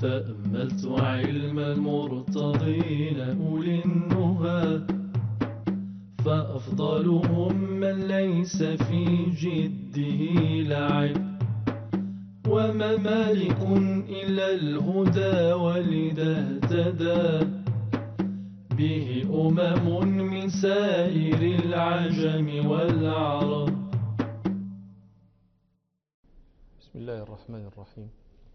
تأملت علم المرتضين أولي النهى، فأفضلهم من ليس في جده لعب، وما مالك إلا الهدى ولذا اهتدى به من سائر العجم والعرب. بسم الله الرحمن الرحيم.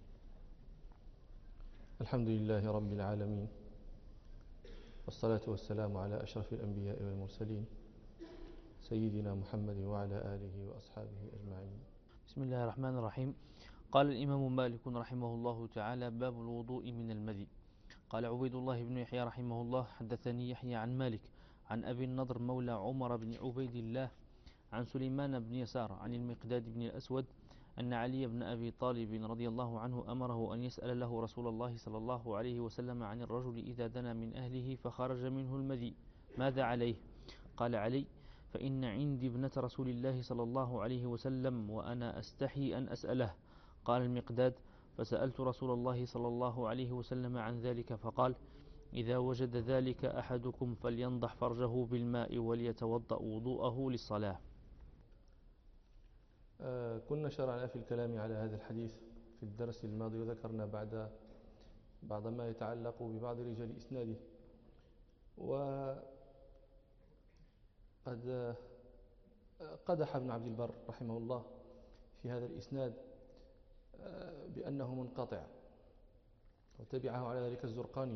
الحمد لله رب العالمين، والصلاة والسلام على أشرف الأنبياء والمرسلين سيدنا محمد وعلى آله وأصحابه أجمعين. بسم الله الرحمن الرحيم. قال الإمام مالك رحمه الله تعالى: باب الوضوء من المذي. قال عبيد الله بن يحيى رحمه الله: حدثني يحيى عن مالك عن أبي النضر مولى عمر بن عبيد الله عن سليمان بن يسار عن المقداد بن الأسود أن علي بن أبي طالب رضي الله عنه أمره أن يسأل له رسول الله صلى الله عليه وسلم عن الرجل إذا دنا من أهله فخرج منه المذي ماذا عليه؟ قال علي: فإن عندي ابنة رسول الله صلى الله عليه وسلم وأنا أستحي أن أسأله. قال المقداد: فسألت رسول الله صلى الله عليه وسلم عن ذلك فقال: إذا وجد ذلك أحدكم فلينضح فرجه بالماء وليتوضأ وضوءه للصلاة. كنا شرعنا في الكلام على هذا الحديث في الدرس الماضي، وذكرنا بعض ما يتعلق ببعض رجال إسناده، وقد قدح ابن عبد البر رحمه الله في هذا الإسناد بأنه منقطع، وتبعه على ذلك الزرقاني،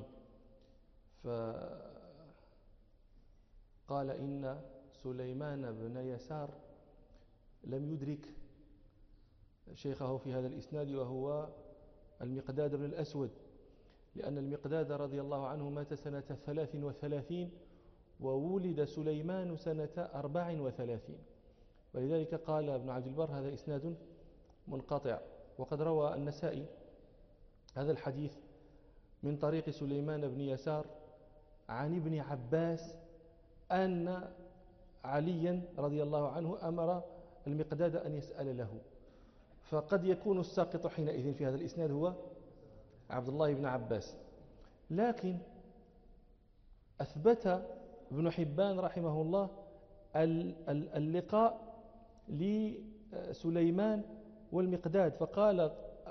فقال إن سليمان بن يسار لم يدرك شيخه في هذا الإسناد وهو المقداد بن الأسود، لأن المقداد رضي الله عنه مات سنة 33 وولد سليمان سنة 34، ولذلك قال ابن عبد البر هذا إسناد منقطع. وقد روى النسائي هذا الحديث من طريق سليمان بن يسار عن ابن عباس أن عليا رضي الله عنه أمر المقداد أن يسأل له، فقد يكون الساقط حينئذ في هذا الإسناد هو عبد الله بن عباس. لكن أثبت ابن حبان رحمه الله اللقاء لسليمان والمقداد، فقال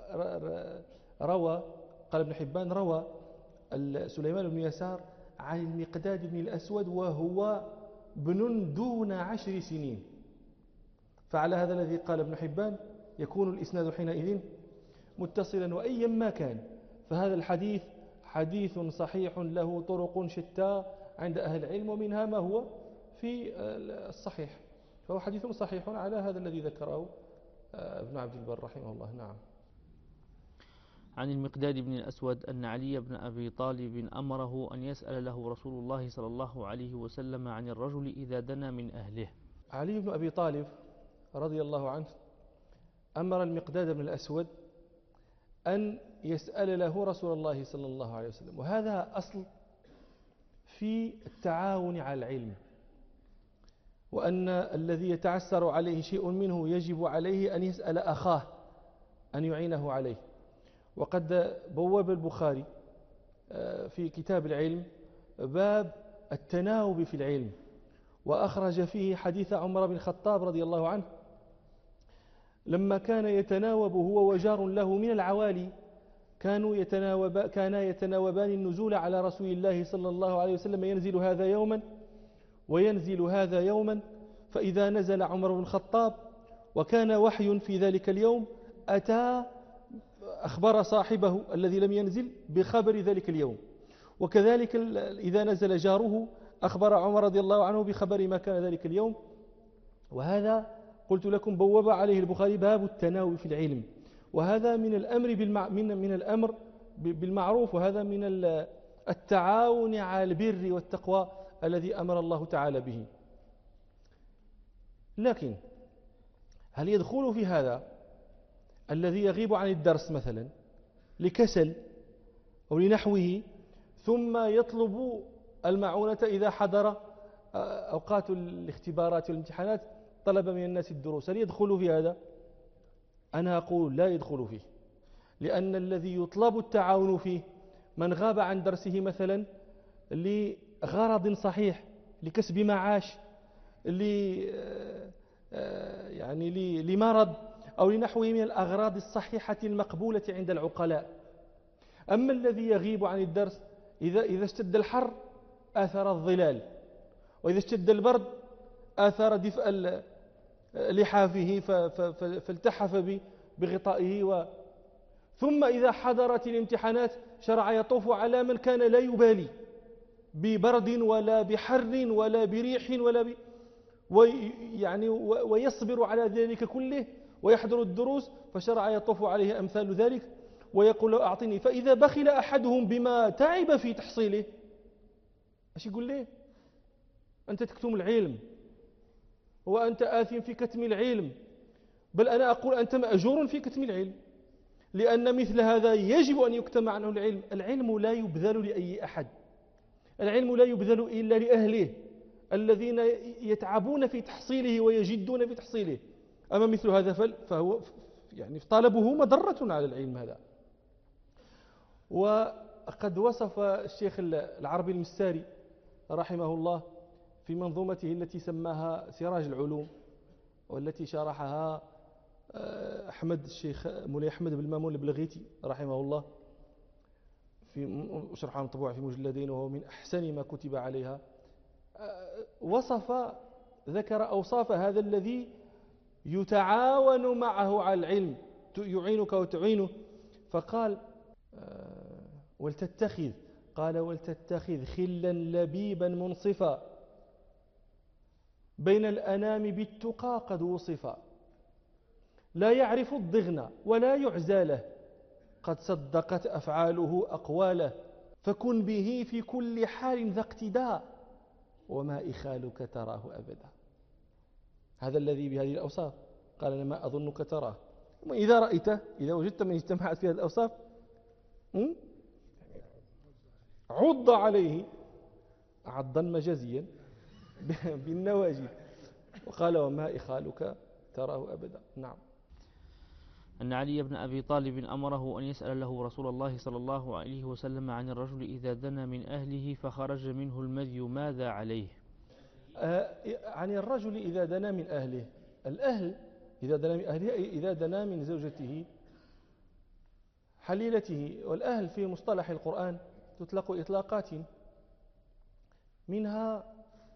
قال ابن حبان روى سليمان بن يسار عن المقداد بن الأسود وهو ابن دون 10 سنين، فعلى هذا الذي قال ابن حبان يكون الإسناد حينئذ متصلا. وأيا ما كان فهذا الحديث حديث صحيح له طرق شتى عند أهل العلم، ومنها ما هو في الصحيح، فهو حديث صحيح على هذا الذي ذكره ابن عبد البر رحمه الله. نعم. عن المقداد بن الأسود أن علي بن أبي طالب أمره أن يسأل له رسول الله صلى الله عليه وسلم عن الرجل إذا دنا من أهله. علي بن أبي طالب رضي الله عنه أمر المقداد بن الأسود أن يسأل له رسول الله صلى الله عليه وسلم، وهذا أصل في التعاون على العلم، وأن الذي يتعسر عليه شيء منه يجب عليه أن يسأل أخاه أن يعينه عليه. وقد بوب البخاري في كتاب العلم باب التناوب في العلم، وأخرج فيه حديث عمر بن الخطاب رضي الله عنه لما كان يتناوب هو وجار له من العوالي، كانا يتناوبان النزول على رسول الله صلى الله عليه وسلم، ينزل هذا يوما وينزل هذا يوما، فإذا نزل عمر بن الخطاب وكان وحي في ذلك اليوم أتى أخبر صاحبه الذي لم ينزل بخبر ذلك اليوم، وكذلك إذا نزل جاره أخبر عمر رضي الله عنه بخبر ما كان ذلك اليوم. وهذا قلت لكم بوب عليه البخاري باب التناوب في العلم، وهذا من الأمر من الأمر بالمعروف، وهذا من التعاون على البر والتقوى الذي أمر الله تعالى به. لكن هل يدخل في هذا الذي يغيب عن الدرس مثلا لكسل أو لنحوه ثم يطلب المعونة إذا حضر أوقات الاختبارات والامتحانات، طلب من الناس الدروس، هل يدخل في هذا؟ أنا أقول لا يدخل فيه، لأن الذي يطلب التعاون فيه من غاب عن درسه مثلا لغرض صحيح، لكسب معاش، يعني لمرض أو لنحوه من الأغراض الصحيحة المقبولة عند العقلاء. أما الذي يغيب عن الدرس إذا اشتد الحر آثر الظلال، وإذا اشتد البرد آثر دفء لحافه فالتحف بغطائه ثم إذا حضرت الامتحانات شرع يطوف على من كان لا يبالي ببرد ولا بحر ولا بريح ويصبر على ذلك كله ويحضر الدروس، فشرع يطوف عليه أمثال ذلك ويقول له أعطني. فإذا بخل أحدهم بما تعب في تحصيله ايش يقول له؟ أنت تكتم العلم وأنت آثم في كتم العلم، بل أنا أقول أنت مأجور في كتم العلم، لأن مثل هذا يجب أن يكتم عنه العلم. العلم لا يبذل لأي أحد، العلم لا يبذل إلا لأهله الذين يتعبون في تحصيله ويجدون في تحصيله. أما مثل هذا فهو يعني طلبه مضرة على العلم هذا. وقد وصف الشيخ العربي المستاري رحمه الله في منظومته التي سماها سراج العلوم، والتي شرحها الشيخ مولاي أحمد بن مامون البلغيتي رحمه الله، في شرحها مطبوع في مجلدين وهو من أحسن ما كتب عليها. ذكر أوصاف هذا الذي يتعاون معه على العلم، يعينك وتعينه، فقال ولتتخذ خلا لبيبا منصفا بين الأنام بالتقى قد وصفا، لا يعرف الضغن ولا يعزى له، قد صدقت أفعاله أقواله، فكن به في كل حال ذا اقتداء، وما إخالك تراه أبدا. هذا الذي بهذه الأوصاف قال أنا ما أظنك تراه. إذا رأيته، إذا وجدت من اجتمعت في هذه الأوصاف عض عليه عضا مجازيا بالنواجذ، وقال وما إخالك تراه أبدا. نعم. أن علي بن أبي طالب أمره أن يسأل له رسول الله صلى الله عليه وسلم عن الرجل إذا دنا من أهله فخرج منه المذي ماذا عليه؟ عن الرجل إذا دنا من أهله، الأهل إذا دنا من أهله أي إذا دنا من زوجته حليلته. والأهل في مصطلح القرآن تطلق إطلاقات، منها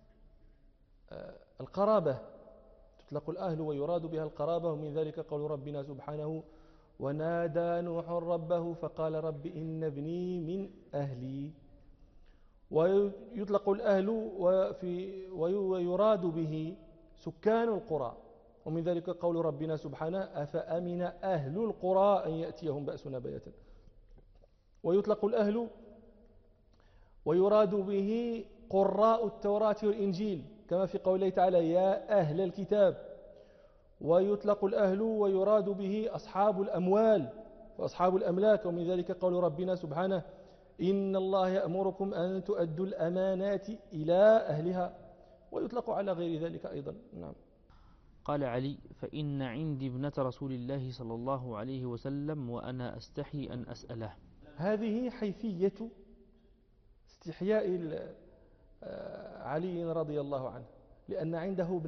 القرابة، تطلق الأهل ويراد بها القرابة، ومن ذلك قول ربنا سبحانه ونادى نوح ربه فقال رب إن ابني من أهلي. ويطلق الأهل ويراد به سكان القرى، ومن ذلك قول ربنا سبحانه أفأمن أهل القرى أن يأتيهم بأسنا بياتا. ويطلق الأهل ويراد به قراء التوراة والإنجيل كما في قوله تعالى يا أهل الكتاب. ويطلق الأهل ويراد به أصحاب الأموال وأصحاب الأملاك، ومن ذلك قول ربنا سبحانه إن الله يأمركم أن تؤدوا الأمانات إلى أهلها. ويطلق على غير ذلك أيضا. نعم. قال علي فإن عندي ابنة رسول الله صلى الله عليه وسلم وأنا أستحي أن أسأله. هذه حيثية استحياء علي رضي الله عنه، لأن عنده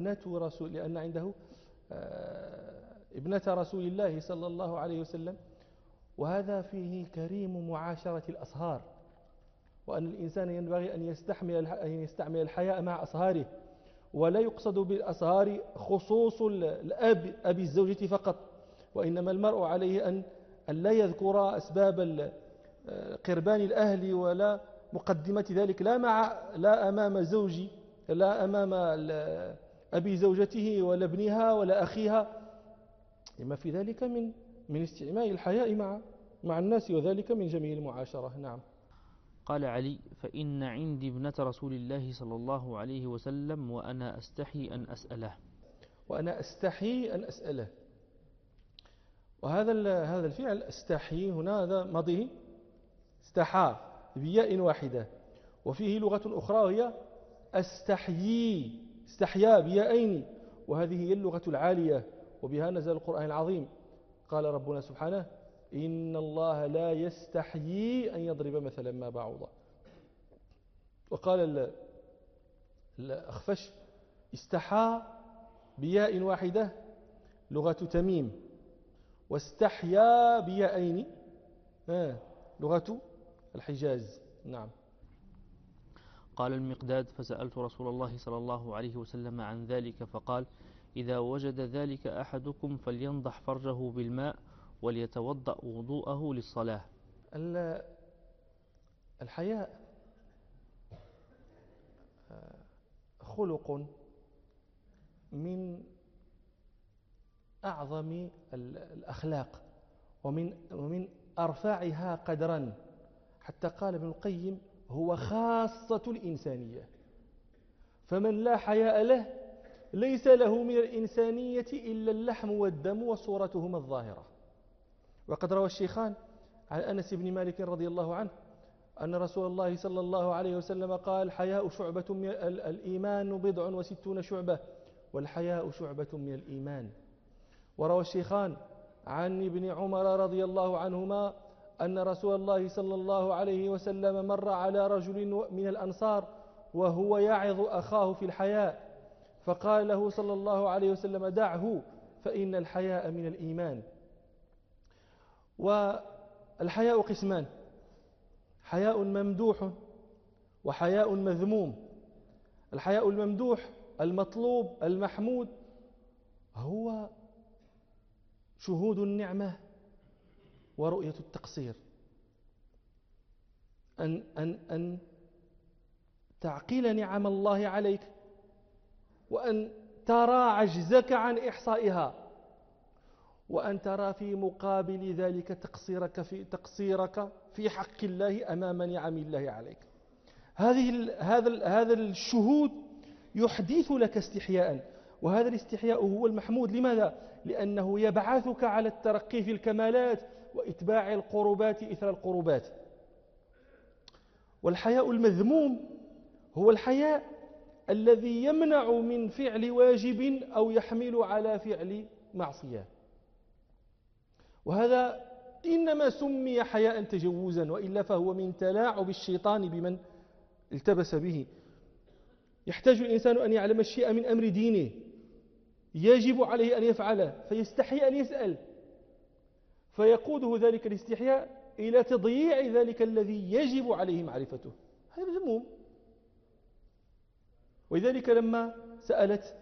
ابنة رسول الله صلى الله عليه وسلم، وهذا فيه كريم معاشرة الأصهار، وأن الإنسان ينبغي أن يستعمل الحياء مع أصهاره، ولا يقصد بالأصهار خصوص الأب أبي الزوجة فقط، وإنما المرء عليه أن لا يذكر أسباب قربان الأهل ولا مقدمة ذلك، لا أمام زوجي، لا أمام أبي زوجته ولا ابنها ولا أخيها، لما في ذلك من استعمال الحياء مع الناس، وذلك من جميل المعاشرة. نعم. قال علي فإن عندي ابنة رسول الله صلى الله عليه وسلم وأنا أستحي أن أسأله. وأنا أستحي أن أسأله، وهذا الفعل أستحي هنا هذا ماضيه استحى بياء واحدة، وفيه لغة أخرى وهي استحيا بيائين، وهذه هي اللغة العالية، وبها نزل القرآن العظيم. قال ربنا سبحانه إن الله لا يستحيي أن يضرب مثلا ما بعوضة. وقال الأخفش استحى بياء واحدة لغة تميم، واستحيا بيائين لغة الحجاز. نعم. قال المقداد فسألت رسول الله صلى الله عليه وسلم عن ذلك فقال إذا وجد ذلك أحدكم فلينضح فرجه بالماء وليتوضأ وضوءه للصلاة. الحياء خلق من أعظم الأخلاق ومن أرفعها قدرا، حتى قال ابن القيم هو خاصة الإنسانية، فمن لا حياء له ليس له من الإنسانية إلا اللحم والدم وصورتهما الظاهرة. وقد روى الشيخان عن أنس بن مالك رضي الله عنه أن رسول الله صلى الله عليه وسلم قال حياء شعبة من الإيمان 69 شعبة، والحياء شعبة من الإيمان. وروى الشيخان عن ابن عمر رضي الله عنهما أن رسول الله صلى الله عليه وسلم مر على رجل من الأنصار وهو يعظ أخاه في الحياء، فقال له صلى الله عليه وسلم دعه فإن الحياء من الإيمان. والحياء قسمان: حياء ممدوح وحياء مذموم. الحياء الممدوح المطلوب المحمود هو شهود النعمة ورؤية التقصير، أن تعقل نعم الله عليك وأن ترى عجزك عن إحصائها، وأن ترى في مقابل ذلك تقصيرك في حق الله أمام نعم الله عليك. هذا الشهود يحدث لك استحياء، وهذا الاستحياء هو المحمود. لماذا؟ لأنه يبعثك على الترقي في الكمالات وإتباع القربات إثر القربات. والحياء المذموم هو الحياء الذي يمنع من فعل واجب أو يحمل على فعل معصية، وهذا إنما سمي حياء تجوزا، وإلا فهو من تلاعب الشيطان بمن التبس به. يحتاج الإنسان أن يعلم الشيء من أمر دينه يجب عليه أن يفعله، فيستحي أن يسأل، فيقوده ذلك الاستحياء إلى تضييع ذلك الذي يجب عليه معرفته. هذا مذموم. ولذلك لما سألت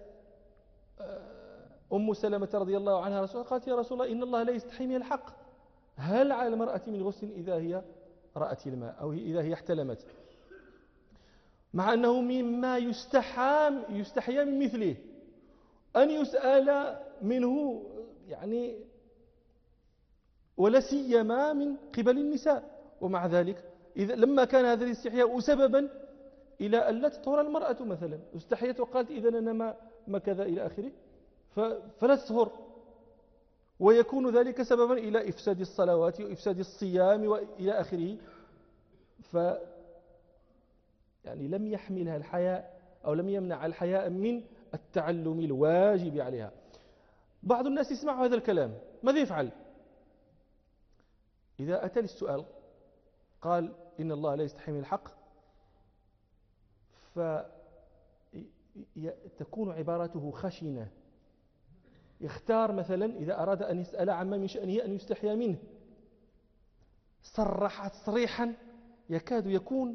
أم سلمة رضي الله عنها رسول الله قالت يا رسول الله إن الله لا يستحي من الحق، هل على المرأة من غسل إذا هي رأت الماء أو إذا هي احتلمت؟ مع أنه مما يستحيا من مثله أن يسأل منه، يعني ولا سيما من قبل النساء. ومع ذلك لما كان هذا الاستحياء سببا إلى أن لا تطهر المرأة مثلا، استحيت وقالت إذا أنا ما كذا إلى آخره، فلا تطهر، ويكون ذلك سببا إلى إفساد الصلوات وإفساد الصيام وإلى آخره. يعني لم يحملها الحياء أو لم يمنع الحياء من التعلم الواجب عليها. بعض الناس يسمع هذا الكلام ماذا يفعل؟ إذا أتى للسؤال قال إن الله لا يستحي من الحق، فتكون عبارته خشنة. يختار مثلا إذا أراد أن يسأل عما من شأنه أن يستحيا منه صرح تصريحا يكاد يكون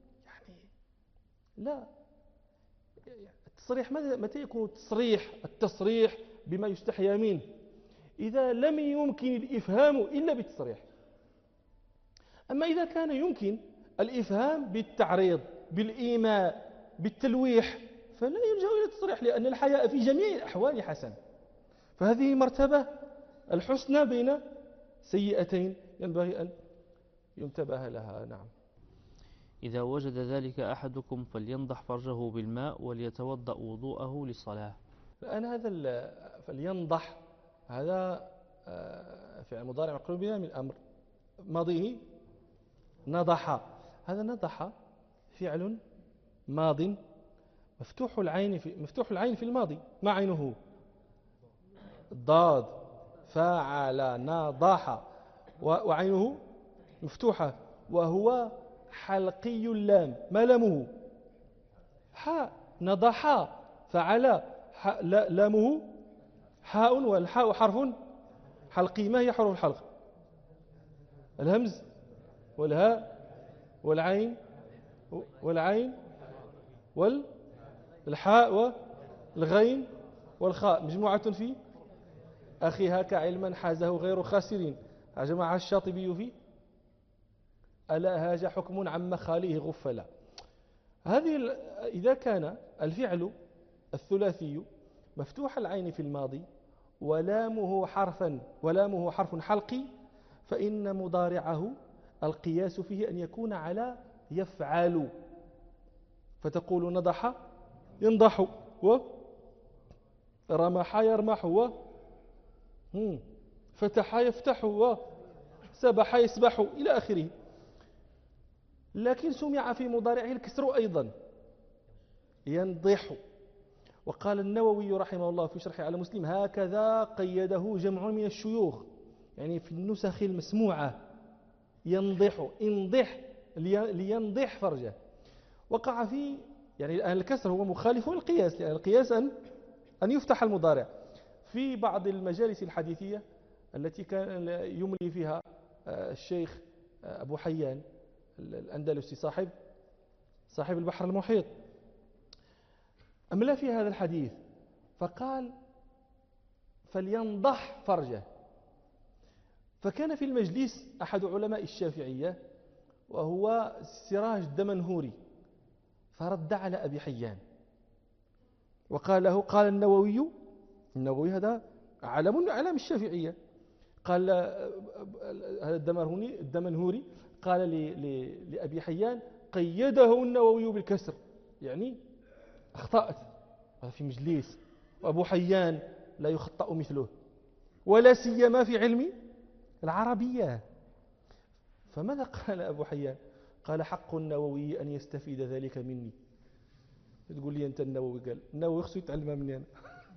لا. التصريح متى يكون التصريح بما يستحيا منه؟ إذا لم يمكن الإفهام إلا بالتصريح. أما إذا كان يمكن الإفهام بالتعريض بالإيماء بالتلويح فلا يلجأ إلى التصريح، لأن الحياء في جميع الأحوال حسن. فهذه مرتبة الحسنى بين سيئتين ينبغي أن ينتبه لها. نعم. إذا وجد ذلك أحدكم فلينضح فرجه بالماء وليتوضأ وضوءه للصلاة. الآن هذا فلينضح هذا فعل مضارع مقرون بها من الأمر، ماضيه نضح. هذا نضح فعل ماض مفتوح العين في الماضي. ما عينه؟ الضاد. فعل نضح. وعينه مفتوحة، وهو حلقي اللام، ما لامه؟ حاء. نضح فعل، لامه حاء، والحاء حرف حلقي. ما هي حروف الحلق؟ الهمز والهاء والعين والحاء والغين والخاء، مجموعة في أخي هاك علما حازه غير خاسرين. جمع الشاطبي فيه ألا هاج حكم عم خاليه غفلا. هذه إذا كان الفعل الثلاثي مفتوح العين في الماضي ولامه حرف حلقي، فإن مضارعه القياس فيه أن يكون على يفعل، فتقول نضح ينضح، ورمح يرمح، فتح يفتح، وسبح يسبح إلى آخره. لكن سمع في مضارعه الكسر أيضا، ينضح. وقال النووي رحمه الله في شرحه على مسلم: هكذا قيده جمع من الشيوخ، يعني في النسخ المسموعة، ينضح، انضح لينضح فرجه. وقع في يعني الآن الكسر هو مخالف للقياس، لأن القياس أن يفتح المضارع. في بعض المجالس الحديثية التي كان يملي فيها الشيخ أبو حيان الأندلسي صاحب البحر المحيط، أملى في هذا الحديث فقال: فلينضح فرجه. فكان في المجلس أحد علماء الشافعية وهو سراج الدمنهوري، فرد على أبي حيان وقال له: قال النووي هذا علم من أعلام الشافعية، قال هذا الدمنهوري قال لأبي حيان: قيده النووي بالكسر، يعني أخطأت في مجلس، وأبو حيان لا يخطأ مثله، ولا سيما في علم العربية. فماذا قال أبو حيان؟ قال: حق النووي أن يستفيد ذلك مني. تقول لي أنت النووي؟ قال النووي خصو يتعلمها مني أنا.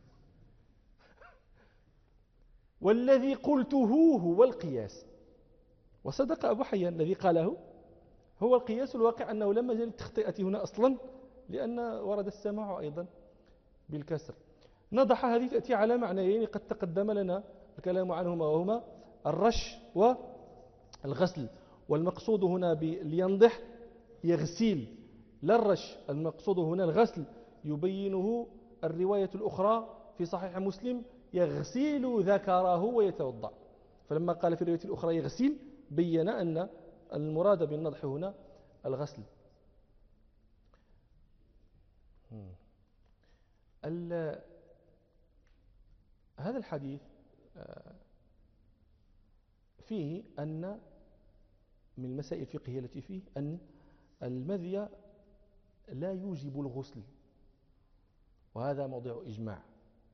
والذي قلته هو القياس. وصدق أبو حيان، الذي قاله هو القياس. الواقع أنه لم يجد التخطئة هنا أصلا، لأن ورد السماع أيضا بالكسر. نضح هذه تأتي على معنيين قد تقدم لنا الكلام عنهما، وهما الرش والغسل. والمقصود هنا لينضح يغسل، لا الرش، المقصود هنا الغسل. يبينه الرواية الأخرى في صحيح مسلم: يغسل ذكره ويتوضأ. فلما قال في الرواية الأخرى يغسل، بين أن المراد بالنضح هنا الغسل. هذا الحديث فيه أن من المسائل الفقهية التي فيه أن المذي لا يوجب الغسل، وهذا موضع إجماع.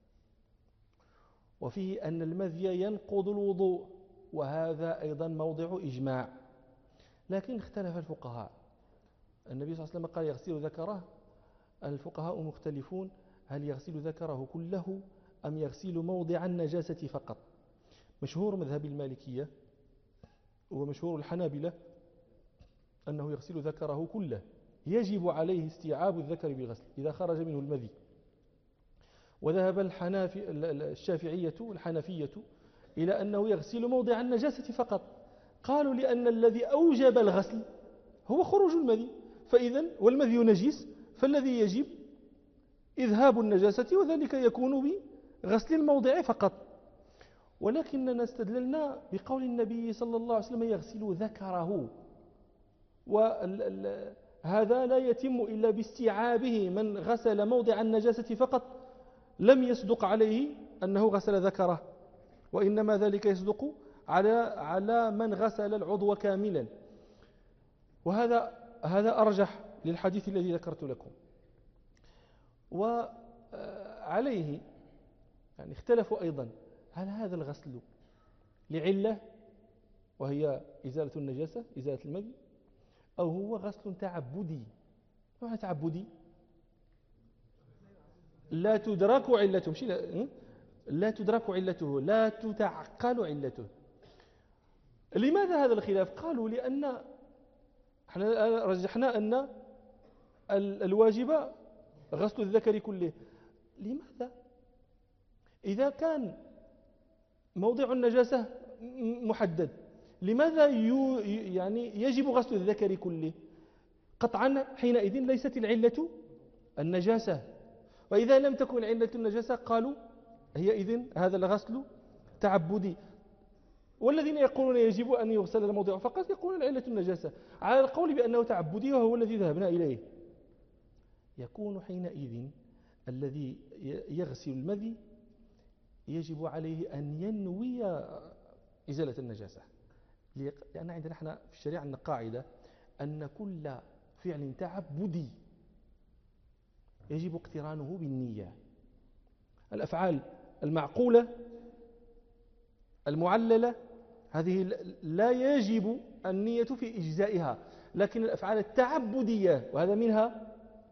وفيه أن المذي ينقض الوضوء، وهذا أيضا موضع إجماع. لكن اختلف الفقهاء. النبي صلى الله عليه وسلم قال يغسل ذكره، الفقهاء مختلفون: هل يغسل ذكره كله أم يغسل موضع النجاسة فقط؟ مشهور مذهب المالكية ومشهور الحنابلة أنه يغسل ذكره كله، يجب عليه استيعاب الذكر بالغسل إذا خرج منه المذي. وذهب الشافعية والحنفية إلى أنه يغسل موضع النجاسة فقط. قالوا لأن الذي أوجب الغسل هو خروج المذي، فإذا والمذي نجس، فالذي يجب إذهاب النجاسة، وذلك يكون بغسل الموضع فقط. ولكننا استدللنا بقول النبي صلى الله عليه وسلم يغسل ذكره، وهذا لا يتم إلا باستيعابه. من غسل موضع النجاسة فقط لم يصدق عليه أنه غسل ذكره، وإنما ذلك يصدق على من غسل العضو كاملا. وهذا أرجح للحديث الذي ذكرت لكم. وعليه يعني اختلفوا أيضا: هل هذا الغسل لعلة وهي إزالة النجاسة، إزالة المذي، أو هو غسل تعبدي؟ ما هو تعبدي؟ لا تدرك علته، لا تدرك علته، لا تتعقل علته. لماذا هذا الخلاف؟ قالوا لأن احنا رجحنا أن الواجب غسل الذكر كله. لماذا؟ إذا كان موضع النجاسة محدد، لماذا يعني يجب غسل الذكر كله؟ قطعا حينئذ ليست العلة النجاسة، وإذا لم تكن العلة النجاسة قالوا هي إذن هذا الغسل تعبدي. والذين يقولون يجب أن يغسل الموضع فقط يقولون العلة النجاسة، على القول بأنه تعبدي وهو الذي ذهبنا إليه. يكون حينئذ الذي يغسل المذي يجب عليه أن ينوي إزالة النجاسة، لأن عندنا احنا في الشريعة عندنا قاعدة أن كل فعل تعبدي يجب اقترانه بالنية. الأفعال المعقولة المعللة هذه لا يجب النية في إجزائها، لكن الأفعال التعبدية وهذا منها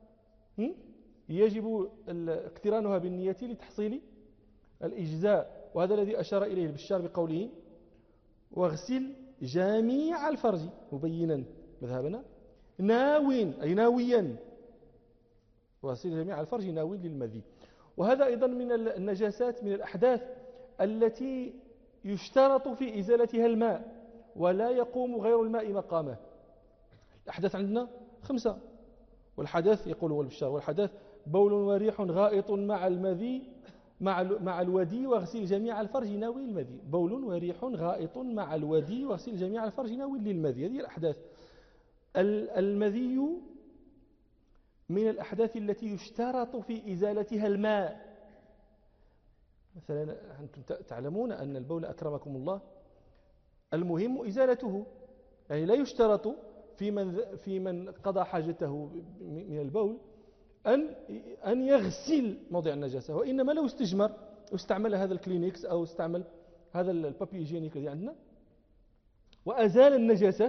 يجب اقترانها بالنية لتحصيل الإجزاء. وهذا الذي أشار إليه البشار بقوله واغسل جميع الفرج، مبينا مذهبنا ناوين أي ناويا، واغسل جميع الفرج ناوين للمذي. وهذا أيضا من النجاسات من الأحداث التي يشترط في إزالتها الماء ولا يقوم غير الماء مقامه. الأحداث عندنا 5، والحدث يقول هو البشار والحدث بول وريح غائط مع المذي مع الودي واغسل جميع الفرج ناوي المذي. بول وريح غائط مع الودي واغسل جميع الفرج ناوي للمذي. هذه الأحداث. المذي من الأحداث التي يشترط في إزالتها الماء. مثلا أنتم تعلمون أن البول أكرمكم الله المهم إزالته، يعني لا يشترط في من قضى حاجته من البول أن يغسل موضع النجاسة، وإنما لو استجمر واستعمل هذا الكلينكس أو استعمل هذا البابي هيجينيك الذي عندنا وأزال النجاسة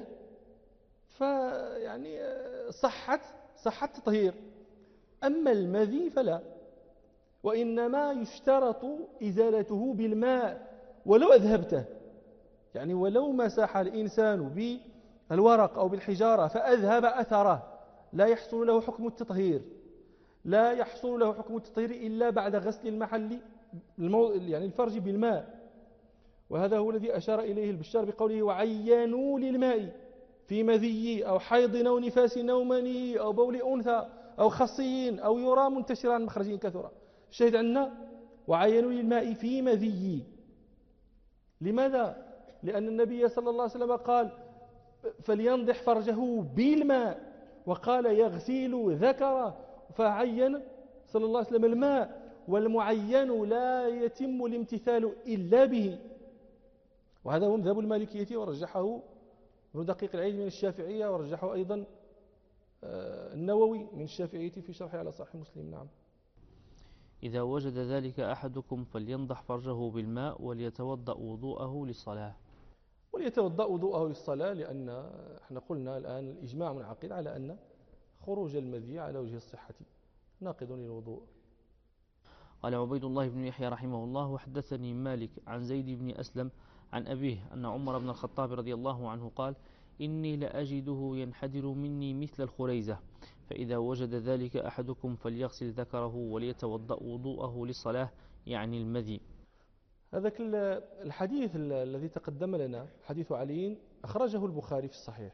فيعني صحت تطهير. أما المذي فلا، وإنما يشترط إزالته بالماء ولو أذهبته، يعني ولو مسح الإنسان بالورق أو بالحجارة فأذهب أثره لا يحصل له حكم التطهير، لا يحصل له حكم التطهير إلا بعد غسل المحل يعني الفرج بالماء. وهذا هو الذي أشار إليه البشار بقوله وعينوا للماء في مذي أو حيض أو نفاس أو مني أو بول أنثى أو خصي أو يرى منتشرا عن مخرج كثرة. الشاهد عندنا وعينوا للماء في مذي. لماذا؟ لأن النبي صلى الله عليه وسلم قال فلينضح فرجه بالماء، وقال يغسل ذكره، فعين صلى الله عليه وسلم الماء، والمعين لا يتم الامتثال إلا به. وهذا هو مذهب المالكية ورجحه ابن دقيق العيد من الشافعية، ورجحه أيضا النووي من الشافعية في شرحه على صحيح مسلم. نعم. إذا وجد ذلك أحدكم فلينضح فرجه بالماء وليتوضأ وضوءه للصلاة. وليتوضأ وضوءه للصلاة، لأن احنا قلنا الآن الإجماع منعقد على أن خروج المذي على وجه الصحة ناقض للوضوء. قال عبيد الله بن يحيى رحمه الله وحدثني مالك عن زيد بن أسلم عن أبيه أن عمر بن الخطاب رضي الله عنه قال إني لأجده ينحدر مني مثل الخريزة، فإذا وجد ذلك أحدكم فليغسل ذكره وليتوضأ وضوءه للصلاة، يعني المذي. هذا الحديث الذي تقدم لنا حديث علي أخرجه البخاري في الصحيح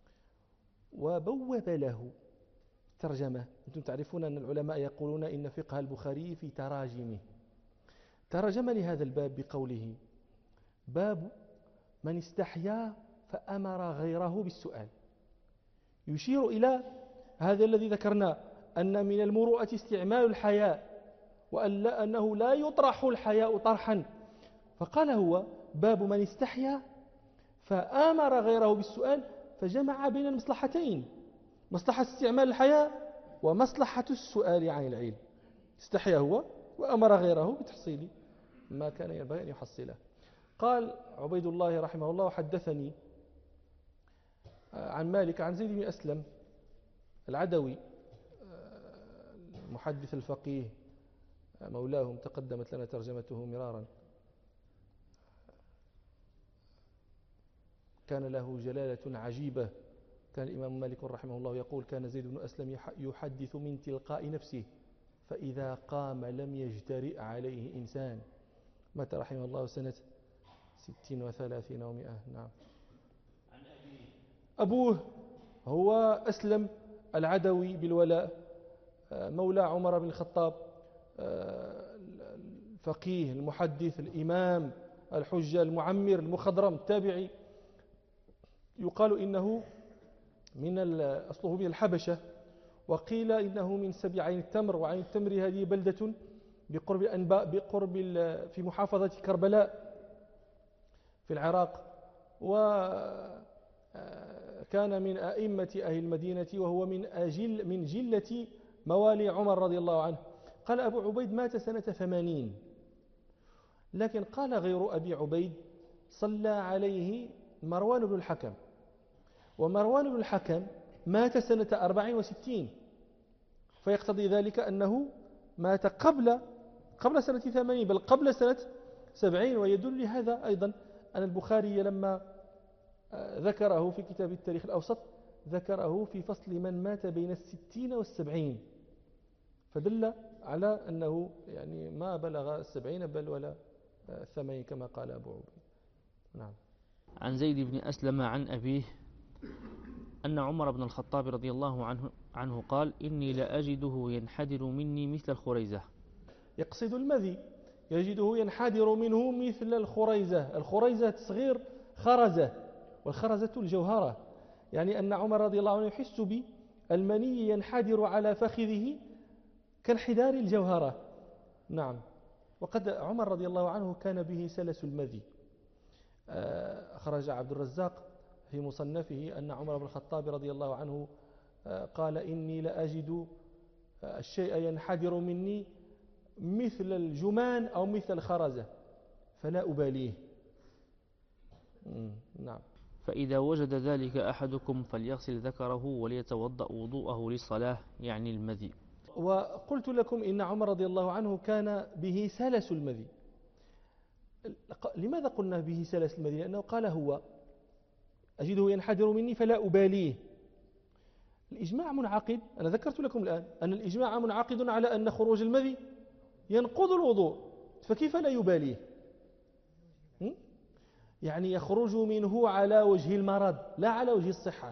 وبوب له ترجمة. أنتم تعرفون أن العلماء يقولون إن فقه البخاري في تراجمه. ترجم لهذا الباب بقوله باب من استحيا فأمر غيره بالسؤال، يشير إلى هذا الذي ذكرنا أن من المروءة استعمال الحياء، وأنه لا يطرح الحياء طرحا، فقال هو باب من استحيا فأمر غيره بالسؤال، فجمع بين المصلحتين، مصلحة استعمال الحياء ومصلحة السؤال عن العلم. استحيا هو وأمر غيره بتحصيل ما كان ينبغي أن يحصله. قال عبيد الله رحمه الله وحدثني عن مالك عن زيد بن أسلم العدوي المحدث الفقيه مولاهم، تقدمت لنا ترجمته مرارا. كان له جلالة عجيبة. كان الإمام مالك رحمه الله يقول: كان زيد بن أسلم يحدث من تلقاء نفسه، فإذا قام لم يجترئ عليه إنسان. مات رحمه الله سنة 36 و100. نعم. أبوه هو أسلم العدوي بالولاء، مولى عمر بن الخطاب، الفقيه المحدث الإمام الحجة المعمر المخضرم التابعي. يقال إنه أصله من الحبشة، وقيل إنه من سبي عين التمر. وعين التمر هذه بلدة بقرب الأنباء، في محافظة كربلاء في العراق، وكان من أئمة أهل المدينة، وهو من جلة موالي عمر رضي الله عنه. قال أبو عبيد: مات سنة 80. لكن قال غير أبي عبيد: صلى عليه مروان بن الحكم، ومروان بن الحكم مات سنة 64، فيقتضي ذلك أنه مات قبل سنة 80، بل قبل سنة 70. ويدل لهذا أيضا أن البخاري لما ذكره في كتاب التاريخ الأوسط ذكره في فصل من مات بين 60 و70، فدل على أنه يعني ما بلغ 70 بل ولا 80 كما قال أبو عبيد. نعم. عن زيد بن أسلم عن أبيه أن عمر بن الخطاب رضي الله عنه قال: إني لأجده ينحدر مني مثل الخريزة. يقصد المذي، يجده ينحدر منه مثل الخريزة. الخريزة تصغير خرزة، والخرزة الجوهرة، يعني أن عمر رضي الله عنه يحس بالمني ينحدر على فخذه كانحدار الجوهرة. نعم. وقد عمر رضي الله عنه كان به سلس المذي. أخرج عبد الرزاق في مصنفه أن عمر بن الخطاب رضي الله عنه قال: إني لأجد الشيء ينحدر مني مثل الجمان أو مثل الخرزة فلا أباليه. نعم. فإذا وجد ذلك أحدكم فليغسل ذكره وليتوضأ وضوءه للصلاة، يعني المذي. وقلت لكم إن عمر رضي الله عنه كان به سلس المذي. لماذا قلنا به سلس المذي؟ لأنه قال: هو أجده ينحدر مني فلا أباليه. الإجماع منعقد، أنا ذكرت لكم الآن أن الإجماع منعقد على أن خروج المذي ينقض الوضوء، فكيف لا يباليه؟ يعني يخرج منه على وجه المرض لا على وجه الصحة.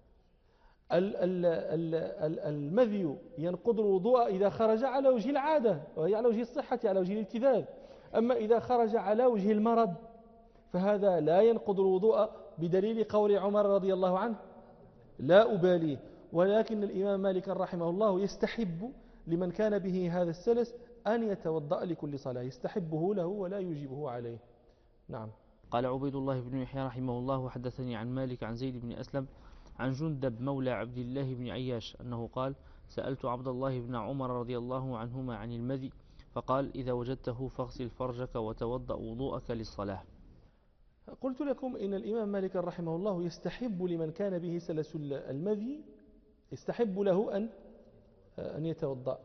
المذي ينقض الوضوء إذا خرج على وجه العادة، وهي على وجه الصحة، على وجه الالتذاذ. أما إذا خرج على وجه المرض فهذا لا ينقض الوضوء، بدليل قول عمر رضي الله عنه: لا أباليه. ولكن الإمام مالك رحمه الله يستحب لمن كان به هذا السلس أن يتوضأ لكل صلاة، يستحبه له ولا يجيبه عليه. نعم. قال عبيد الله بن يحيى رحمه الله: حدثني عن مالك عن زيد بن أسلم عن جندب مولى عبد الله بن عياش أنه قال: سألت عبد الله بن عمر رضي الله عنهما عن المذي، فقال: إذا وجدته فاغسل فرجك وتوضأ وضوءك للصلاة. قلت لكم إن الإمام مالك رحمه الله يستحب لمن كان به سلس المذي، يستحب له أن يتوضأ.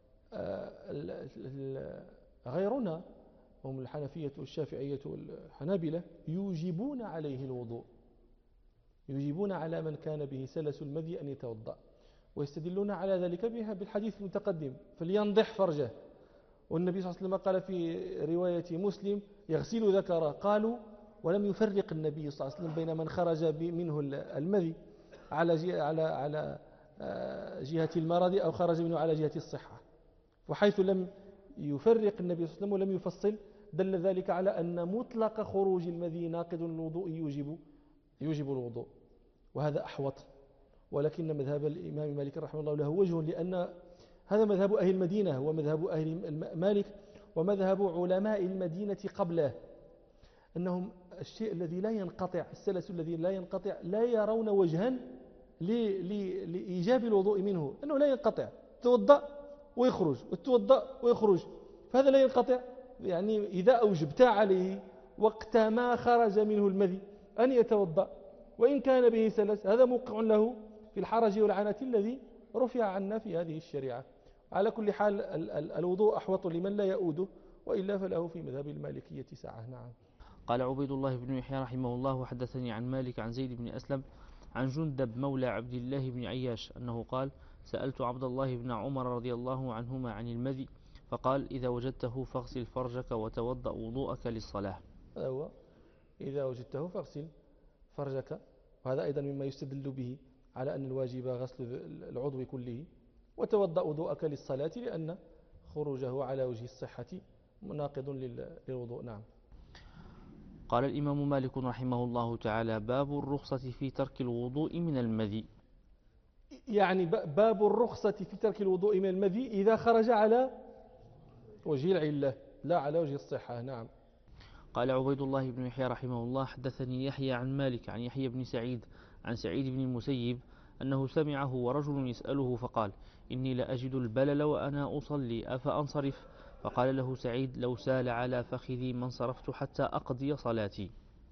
غيرنا هم الحنفية والشافعية والحنابلة يوجبون عليه الوضوء، يوجبون على من كان به سلس المذي أن يتوضأ، ويستدلون على ذلك بالحديث المتقدم: فلينضح فرجه. والنبي صلى الله عليه وسلم قال في رواية مسلم: يغسل ذكره. قالوا: ولم يفرق النبي صلى الله عليه وسلم بين من خرج منه المذي على جهة المرض أو خرج منه على جهة الصحة. وحيث لم يفرق النبي صلى الله عليه وسلم ولم يفصل، دل ذلك على أن مطلق خروج المذي ناقض الوضوء يوجب الوضوء، وهذا أحوط. ولكن مذهب الإمام مالك رحمه الله له وجه، لأن هذا مذهب أهل المدينة ومذهب أهل مالك ومذهب علماء المدينة قبله، أنهم الشيء الذي لا ينقطع، السلس الذي لا ينقطع، لا يرون وجها لإيجاب الوضوء منه، أنه لا ينقطع، توضأ ويخرج وتوضأ ويخرج، فهذا لا ينقطع. يعني إذا أوجبت عليه وقت ما خرج منه المذي أن يتوضأ وإن كان به سلس، هذا موقع له في الحرج والعنة الذي رفع عنا في هذه الشريعة. على كل حال الوضوء أحوط لمن لا يؤوده، وإلا فله في مذهب المالكية ساعة. نعم. قال عبيد الله بن يحيى رحمه الله وحدثني عن مالك عن زيد بن أسلم عن جندب مولى عبد الله بن عياش أنه قال سألت عبد الله بن عمر رضي الله عنهما عن المذي فقال إذا وجدته فاغسل فرجك وتوضأ وضوءك للصلاة. هذا هو، إذا وجدته فاغسل فرجك، وهذا أيضا مما يستدل به على أن الواجب غسل العضو كله، وتوضأ وضوءك للصلاة لأن خروجه على وجه الصحة مناقض للوضوء. نعم. قال الإمام مالك رحمه الله تعالى باب الرخصة في ترك الوضوء من المذي. يعني باب الرخصة في ترك الوضوء من المذي إذا خرج على وجه العلة لا على وجه الصحة. نعم. قال عبيد الله بن يحيى رحمه الله حدثني يحيى عن مالك عن يحيى بن سعيد عن سعيد بن المسيب أنه سمعه ورجل يسأله فقال إني لأجد البلل وأنا أصلي أفأنصرف؟ فقال له سعيد لو سال على فخذي ما انصرفت حتى أقضي صلاتي.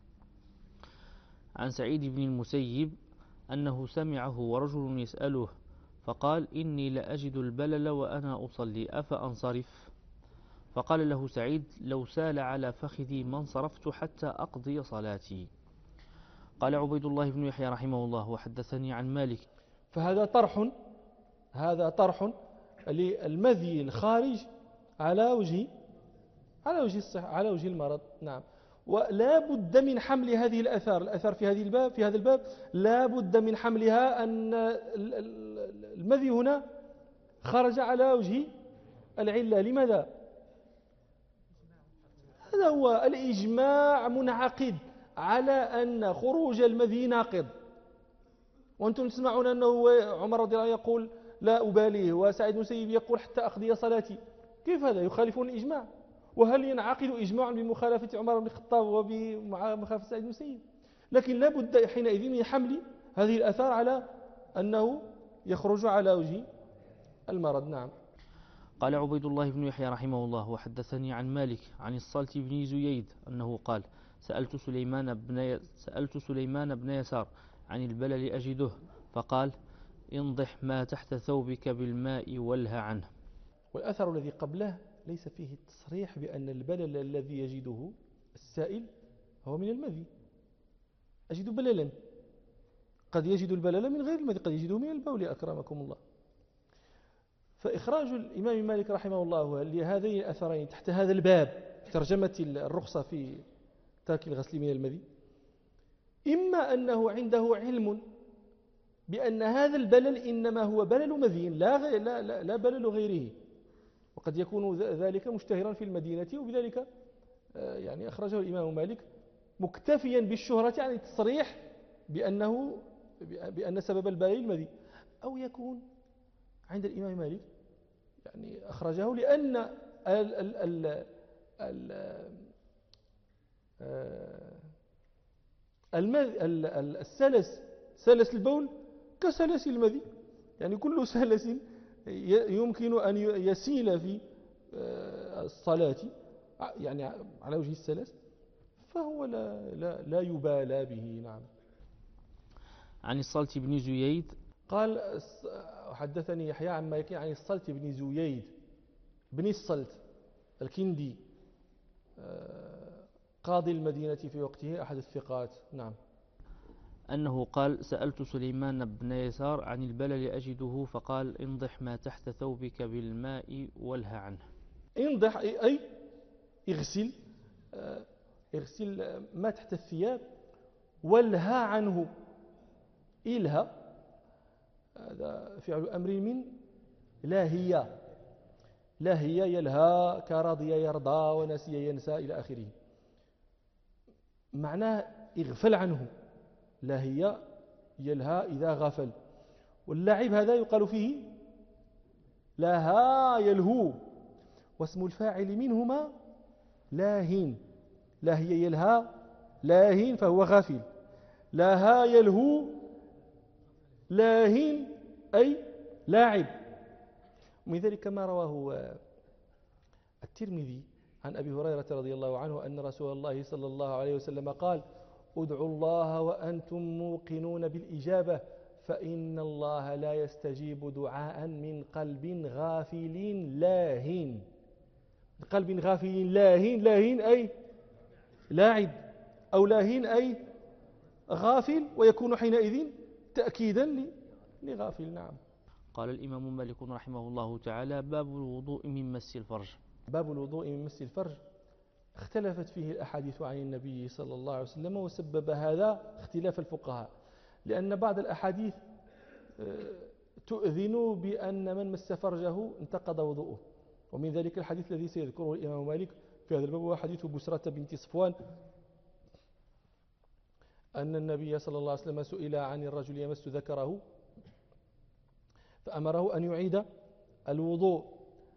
عن سعيد بن المسيب أنه سمعه ورجل يسأله فقال إني لأجد البلل وأنا أصلي أفأنصرف؟ فقال له سعيد لو سال على فخذي ما انصرفت حتى أقضي صلاتي. قال عبيد الله بن يحيى رحمه الله وحدثني عن مالك. فهذا طرح للمذي الخارج على وجه الصحة، على وجه المرض. نعم. ولا بد من حمل هذه الآثار في هذا الباب لا بد من حملها أن المذي هنا خرج على وجه العلة. لماذا؟ هذا هو الإجماع منعقد على أن خروج المذي ناقض، وأنتم تسمعون أنه عمر رضي الله عنه يقول لا أباليه، وسعيد بن المسيب يقول حتى أقضي صلاتي. كيف هذا؟ يخالفون الإجماع. وهل ينعقد إجماع بمخالفة عمر بن الخطاب وبمخالفة سعيد بن المسيب؟ لكن لا بد حينئذ من حمل هذه الآثار على أنه يخرج على وجه المرض. نعم. قال عبيد الله بن يحيى رحمه الله وحدثني عن مالك عن الصلت بن زييد أنه قال سألت سليمان بن يسار عن البلل أجده فقال انضح ما تحت ثوبك بالماء والها عنه. والأثر الذي قبله ليس فيه التصريح بأن البلل الذي يجده السائل هو من المذي. أجد بللا، قد يجد البلل من غير المذي، قد يجده من البول أكرمكم الله. فإخراج الإمام مالك رحمه الله لهذين الأثرين تحت هذا الباب ترجمة الرخصة في ترك الغسل من المذي، إما أنه عنده علم بأن هذا البلل إنما هو بلل مذي لا بلل غيره، وقد يكون ذلك مشتهرا في المدينة، وبذلك يعني أخرجه الإمام مالك مكتفيا بالشهرة عن التصريح بأن سبب البلل المذي. أو يكون عند الإمام مالك يعني أخرجه لأن سلس البول كسلس المذي، يعني كل سلس يمكن أن يسيل في الصلاة يعني على وجه السلس فهو لا يبالى به. نعم. عن الصلت بن زييد قال حدثني يحيى عن مالك عن الصلت بن زييد بن الصلت الكندي قاضي المدينة في وقته أحد الثقات. نعم. أنه قال سألت سليمان بن يسار عن البلل أجده فقال انضح ما تحت ثوبك بالماء والها عنه. انضح أي اغسل ما تحت الثياب والها عنه. إلها هذا فعل أمر من لا هي يلهى كرضي يرضى ونسي ينسى إلى آخره. معناه اغفل عنه، لا هي يلهى إذا غفل. واللعب هذا يقال فيه لها يلهو، واسم الفاعل منهما لاهين. لا هي يلهى لاهين فهو غافل، لها يلهو لاهين أي لاعب. ومن ذلك ما رواه الترمذي عن أبي هريرة رضي الله عنه أن رسول الله صلى الله عليه وسلم قال ادعوا الله وأنتم موقنون بالإجابة فإن الله لا يستجيب دعاء من قلب غافل لاهين. قلب غافل لاهين أي لاعب. أو لاهين أي غافل، ويكون حينئذ تأكيدا لغافل. نعم. قال الإمام مالك رحمه الله تعالى باب الوضوء من مس الفرج. باب الوضوء من مس الفرج اختلفت فيه الأحاديث عن النبي صلى الله عليه وسلم، وسبب هذا اختلاف الفقهاء، لأن بعض الأحاديث تؤذن بأن من مس فرجه انتقض وضوءه، ومن ذلك الحديث الذي سيذكره الإمام مالك في هذا الباب هو حديث بشرة بنت صفوان أن النبي صلى الله عليه وسلم سئل عن الرجل يمس ذكره فأمره أن يعيد الوضوء.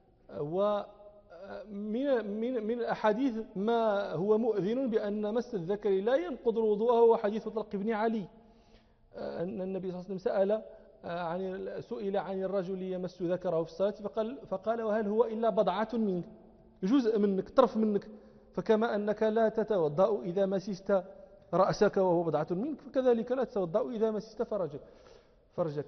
ومن الأحاديث ما هو مؤذن بأن مس الذكر لا ينقض الوضوء هو حديث طلق بن علي أن النبي صلى الله عليه وسلم سئل عن الرجل يمس ذكره في الصلاة فقال وهل هو إلا بضعة منك، جزء منك، طرف منك، فكما أنك لا تتوضأ إذا مسست رأسك وهو بضعة منك فكذلك لا تتوضأ إذا مسست فرجك.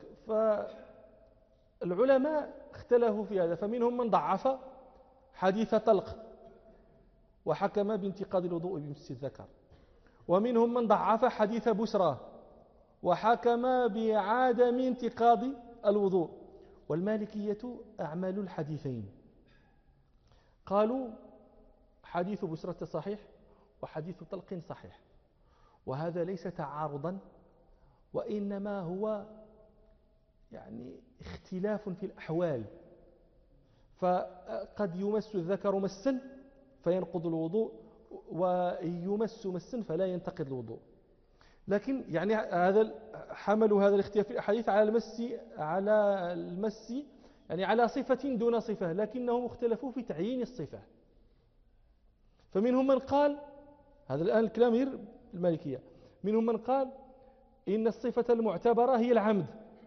فالعلماء اختلفوا في هذا، فمنهم من ضعف حديث طلق وحكم بانتقاض الوضوء بمس الذكر، ومنهم من ضعف حديث بشرى وحكم بعدم انتقاض الوضوء. والمالكية أعملوا الحديثين، قالوا حديث بشرى صحيح وحديث طلق صحيح، وهذا ليس تعارضا، وإنما هو اختلاف في الأحوال، فقد يمس الذكر مسا فينقض الوضوء، ويمس مسا فلا ينتقض الوضوء. لكن حملوا هذا الاختلاف في الأحاديث على المس على صفة دون صفة، لكنهم اختلفوا في تعيين الصفة. فمنهم من قال، هذا الآن الكلام المالكية، منهم من قال إن الصفة المعتبرة هي العمد،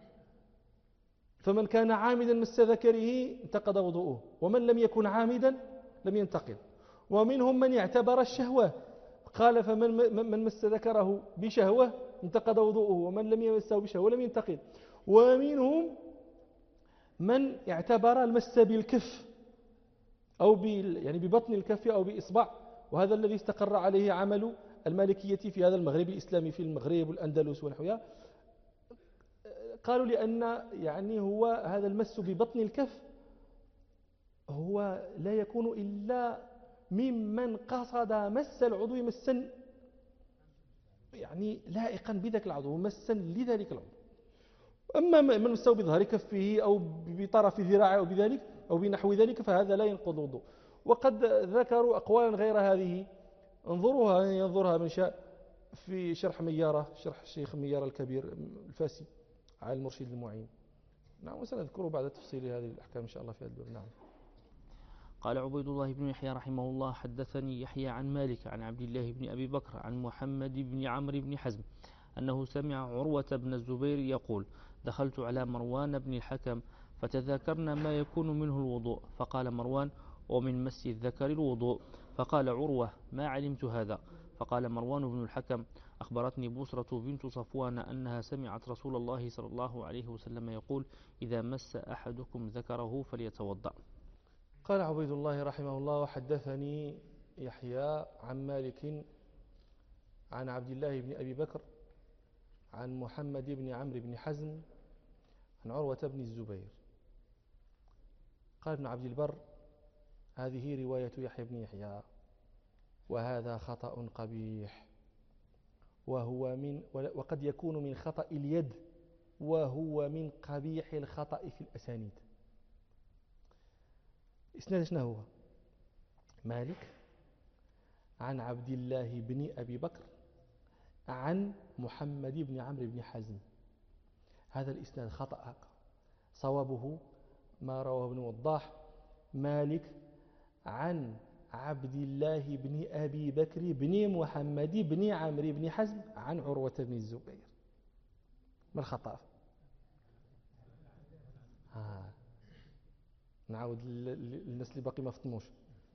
فمن كان عامدا مس ذكره انتقض وضوءه، ومن لم يكن عامدا لم ينتقض. ومنهم من يعتبر الشهوة، قال فمن مس ذكره بشهوة انتقض وضوءه، ومن لم يمسه بشهوة لم ينتقض. ومنهم من اعتبر المس بالكف أو ببطن الكف أو بإصبع، وهذا الذي استقر عليه عمل المالكية في هذا المغرب الإسلامي، في المغرب والأندلس ونحوها. قالوا لأن هو هذا المس ببطن الكف هو لا يكون إلا ممن قصد مس العضو مسا لائقا بذلك العضو، مسا لذلك العضو. أما من مسه بظهر كفه أو بطرف ذراعه أو بذلك أو بنحو ذلك فهذا لا ينقض الوضوء. وقد ذكروا أقوالا غير هذه، ينظرها من شاء في شرح الشيخ ميارة الكبير الفاسي على المرشد المعين. نعم، وسنذكر بعد تفصيل هذه الأحكام إن شاء الله في هذا الباب. نعم. قال عبيد الله بن يحيى رحمه الله حدثني يحيى عن مالك عن عبد الله بن أبي بكر عن محمد بن عمرو بن حزم أنه سمع عروة بن الزبير يقول دخلت على مروان بن الحكم فتذاكرنا ما يكون منه الوضوء، فقال مروان ومن مس الذكر الوضوء، فقال عروة ما علمت هذا، فقال مروان بن الحكم أخبرتني بصرة بنت صفوان أنها سمعت رسول الله صلى الله عليه وسلم يقول إذا مس أحدكم ذكره فليتوضأ. قال عبيد الله رحمه الله وحدثني يحيى عن مالك عن عبد الله بن أبي بكر عن محمد بن عمرو بن حزم عن عروة بن الزبير. قال ابن عبد البر هذه رواية يحيى بن يحيى، وهذا خطأ قبيح، وقد يكون من خطأ اليد، وهو من قبيح الخطأ في الأسانيد. إسناد شنو هو؟ مالك عن عبد الله بن أبي بكر عن محمد بن عمرو بن حزم. هذا الإسناد خطأ، صوابه ما رواه ابن وضاح مالك عن عبد الله بن أبي بكر بن محمد بن عمرو بن حزم عن عروة بن الزبير. ما الخطأ؟ نعاود للناس اللي باقي ما فطنوش.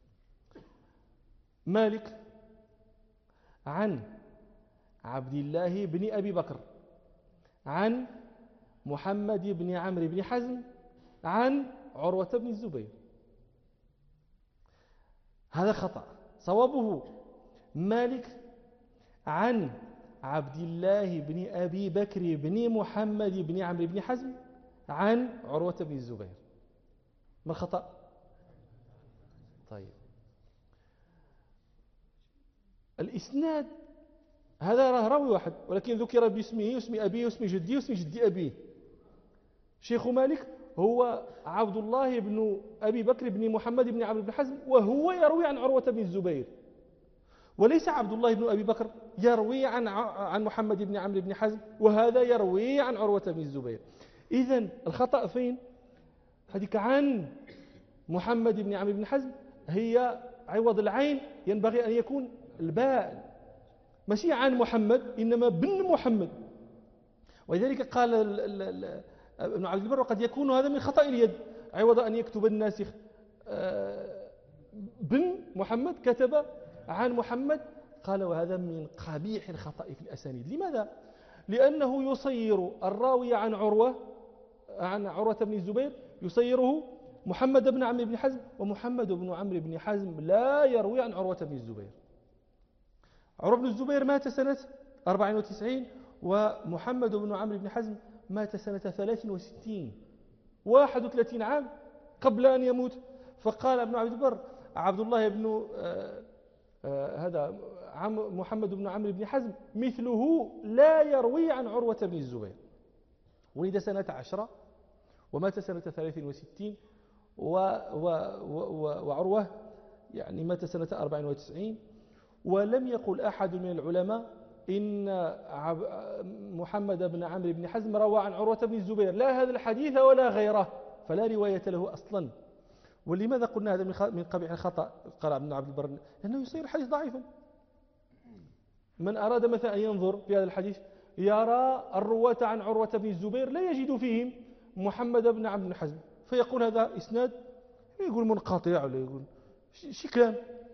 مالك عن عبد الله بن أبي بكر عن محمد بن عمرو بن حزم عن عروة بن الزبير. هذا خطأ، صوابه مالك عن عبد الله بن أبي بكر بن محمد بن عمرو بن حزم عن عروة بن الزبير. ما الخطأ؟ طيب، الإسناد هذا راوي واحد، ولكن ذكر باسمه واسم أبيه واسم جدي واسم جدي أبيه. شيخ مالك هو عبد الله بن أبي بكر بن محمد بن عمرو بن حزم، وهو يروي عن عروة بن الزبير، وليس عبد الله بن أبي بكر يروي عن محمد بن عمرو بن حزم وهذا يروي عن عروة بن الزبير. إذن الخطأ فين؟ هذيك عن محمد بن عمرو بن حزم هي عوض العين ينبغي أن يكون الباء، ماشي عن محمد إنما بن محمد. ولذلك قال ابن عبد البر قد يكون هذا من خطأ اليد، عوض أن يكتب الناسخ بن محمد كتب عن محمد. قال وهذا من قبيح الخطأ في الأسانيد. لماذا؟ لأنه يصير الراوي عن عروة بن الزبير يصيره محمد بن عمرو بن حزم، ومحمد بن عمرو بن حزم لا يروي عن عروة بن الزبير. عروة بن الزبير مات سنة 94، ومحمد بن عمرو بن حزم مات سنة 63، 31 عام قبل أن يموت. فقال ابن عبد البر عبد الله بن هذا محمد بن عمرو بن حزم مثله لا يروي عن عروة بن الزبير. ولد سنة 10 ومات سنة 63، وعروة يعني مات سنة 94. ولم يقل أحد من العلماء إن محمد بن عمرو بن حزم روى عن عروة بن الزبير لا هذا الحديث ولا غيره، فلا رواية له أصلا. ولماذا قلنا هذا من قبيح الخطأ؟ قال ابن عبد البر لأنه يصير الحديث ضعيفا. من أراد مثلا أن ينظر في هذا الحديث يرى الرواة عن عروة بن الزبير لا يجد فيهم محمد بن عمرو بن حزم، فيقول هذا إسناد، يقول منقطع ولا يقول شي كلام.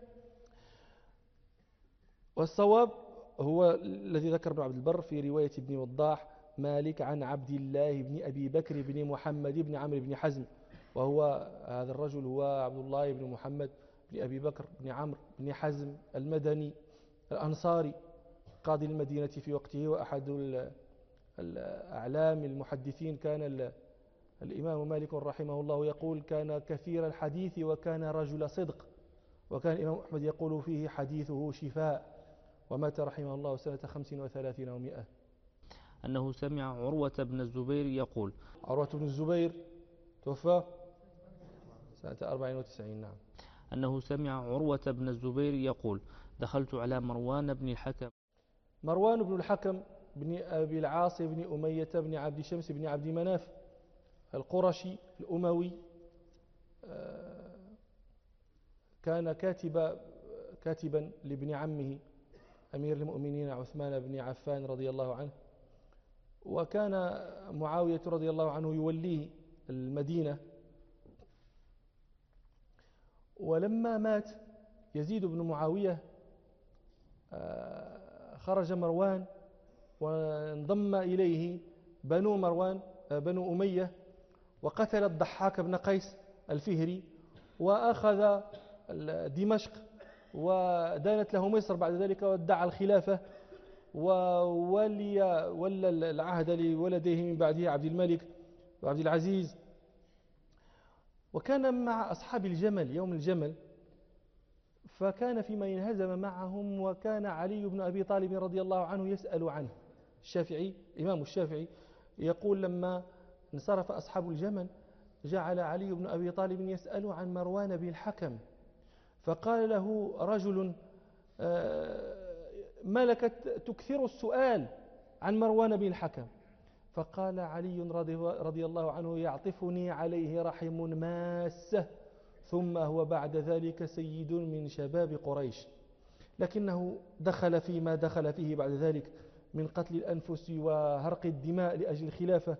والصواب هو الذي ذكر ابن عبد البر في رواية ابن وضاح مالك عن عبد الله بن أبي بكر بن محمد بن عمرو بن حزم، وهو هذا الرجل هو عبد الله بن محمد بن أبي بكر بن عمرو بن حزم المدني الأنصاري قاضي المدينة في وقته، وأحد الأعلام المحدثين. كان الإمام مالك رحمه الله يقول كان كثير الحديث وكان رجل صدق، وكان الإمام أحمد يقول فيه حديثه شفاء، ومات رحمه الله سنة 35 و100. أنه سمع عروة بن الزبير يقول. عروة بن الزبير توفى سنة 94. نعم. أنه سمع عروة بن الزبير يقول دخلت على مروان بن الحكم. مروان بن الحكم بن أبي العاص بن أمية بن عبد شمس بن عبد مناف القرشي الأموي، كان كاتبا لابن عمه أمير المؤمنين عثمان بن عفان رضي الله عنه، وكان معاوية رضي الله عنه يوليه المدينة. ولما مات يزيد بن معاوية خرج مروان وانضم إليه بنو مروان بنو أمية، وقتل الضحاك بن قيس الفهري، وأخذ دمشق ودانت له مصر بعد ذلك، وادعى الخلافة، وولى العهد لولده من بعده عبد الملك وعبد العزيز. وكان مع أصحاب الجمل يوم الجمل، فكان فيما ينهزم معهم، وكان علي بن أبي طالب رضي الله عنه يسأل عنه. الشافعي الإمام الشافعي يقول لما انصرف أصحاب الجمل جعل علي بن أبي طالب يسأل عن مروان بن الحكم، فقال له رجل ما لك تكثر السؤال عن مروان بن الحكم؟ فقال علي رضي الله عنه يعطفني عليه رحم ماسة، ثم هو بعد ذلك سيد من شباب قريش، لكنه دخل فيما دخل فيه بعد ذلك من قتل الأنفس وهرق الدماء لأجل الخلافة،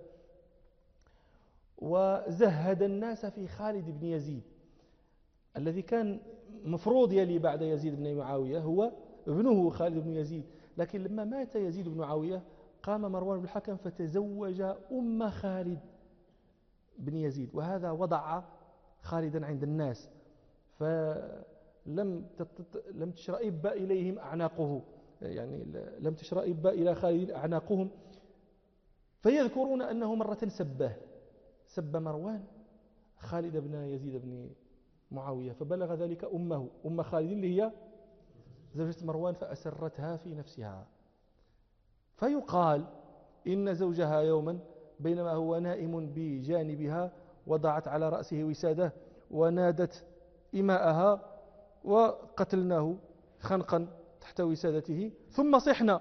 وزهد الناس في خالد بن يزيد الذي كان مفروض يلي بعد يزيد بن معاوية، هو ابنه خالد بن يزيد. لكن لما مات يزيد بن معاوية قام مروان بن الحكم فتزوج أم خالد بن يزيد، وهذا وضع خالدا عند الناس، فلم تشرئب إليهم أعناقه، يعني لم تشرئب إلى خالد أعناقهم. فيذكرون أنه مرة سب مروان خالد بن يزيد بن معاوية، فبلغ ذلك أم خالد اللي هي زوجة مروان فأسرتها في نفسها. فيقال إن زوجها يوما بينما هو نائم بجانبها وضعت على رأسه وسادة ونادت إماءها وقتلناه خنقا تحت وسادته ثم صحنا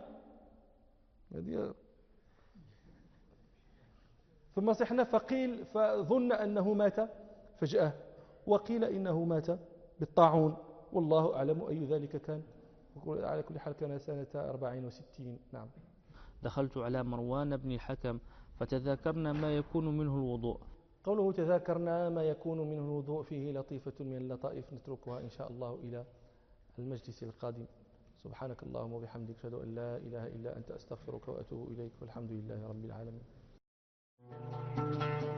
فقيل فظن أنه مات فجأة، وقيل إنه مات بالطاعون، والله أعلم أي ذلك كان. على كل حال كان سنة 64. نعم. دخلت على مروان بن الحكم فتذاكرنا ما يكون منه الوضوء. قوله تذاكرنا ما يكون منه الوضوء فيه لطيفة من اللطائف نتركها إن شاء الله إلى المجلس القادم. سبحانك اللهم وبحمدك أشهد أن لا إله إلا أنت أستغفرك وأتوب إليك والحمد لله رب العالمين.